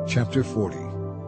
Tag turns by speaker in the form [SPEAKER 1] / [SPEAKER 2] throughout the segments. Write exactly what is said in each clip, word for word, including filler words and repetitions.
[SPEAKER 1] Chapter forty.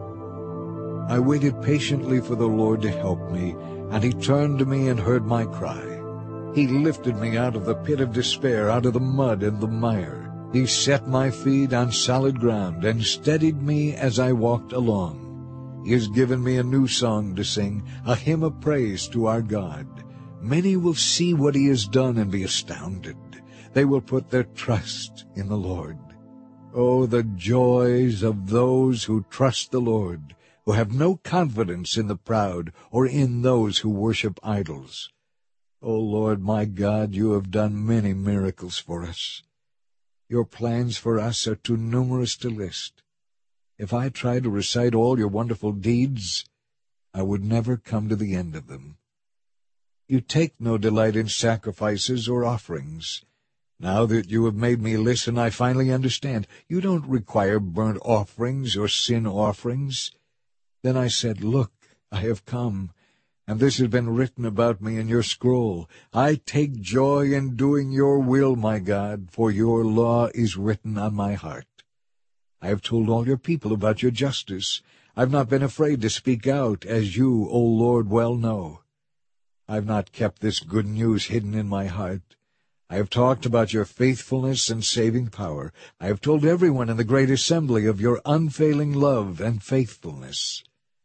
[SPEAKER 1] I waited patiently for the Lord to help me, and he turned to me and heard my cry. He lifted me out of the pit of despair, out of the mud and the mire. He set my feet on solid ground and steadied me as I walked along. He has given me a new song to sing, a hymn of praise to our God. Many will see what he has done and be astounded. They will put their trust in the Lord. Oh, the joys of those who trust the Lord, who have no confidence in the proud or in those who worship idols. O Lord my God, you have done many miracles for us. Your plans for us are too numerous to list. If I tried to recite all your wonderful deeds, I would never come to the end of them. You take no delight in sacrifices or offerings. Now that you have made me listen, I finally understand. You don't require burnt offerings or sin offerings. Then I said, Look, I have come, and this has been written about me in your scroll. I take joy in doing your will, my God, for your law is written on my heart. I have told all your people about your justice. I've not been afraid to speak out, as you, O Lord, well know. I've not kept this good news hidden in my heart. I have talked about your faithfulness and saving power. I have told everyone in the great assembly of your unfailing love and faithfulness.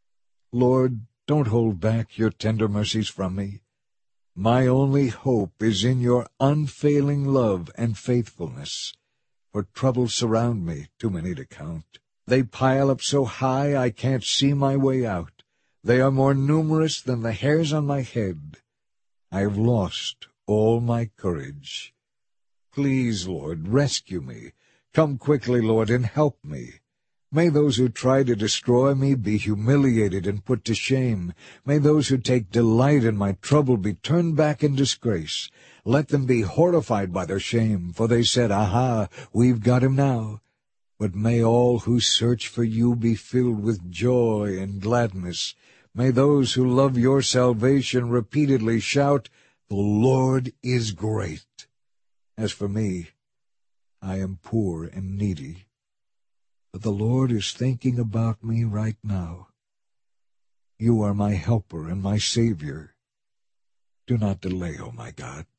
[SPEAKER 1] Lord, don't hold back your tender mercies from me. My only hope is in your unfailing love and faithfulness. For troubles surround me, too many to count. They pile up so high I can't see my way out. They are more numerous than the hairs on my head. I have lost all my courage. Please, Lord, rescue me. Come quickly, Lord, and help me. May those who try to destroy me be humiliated and put to shame. May those who take delight in my trouble be turned back in disgrace. Let them be horrified by their shame, for they said, Aha, we've got him now. But may all who search for you be filled with joy and gladness. May those who love your salvation repeatedly shout, The Lord is great. As for me, I am poor and needy. But the Lord is thinking about me right now. You are my helper and my Savior. Do not delay, O my God.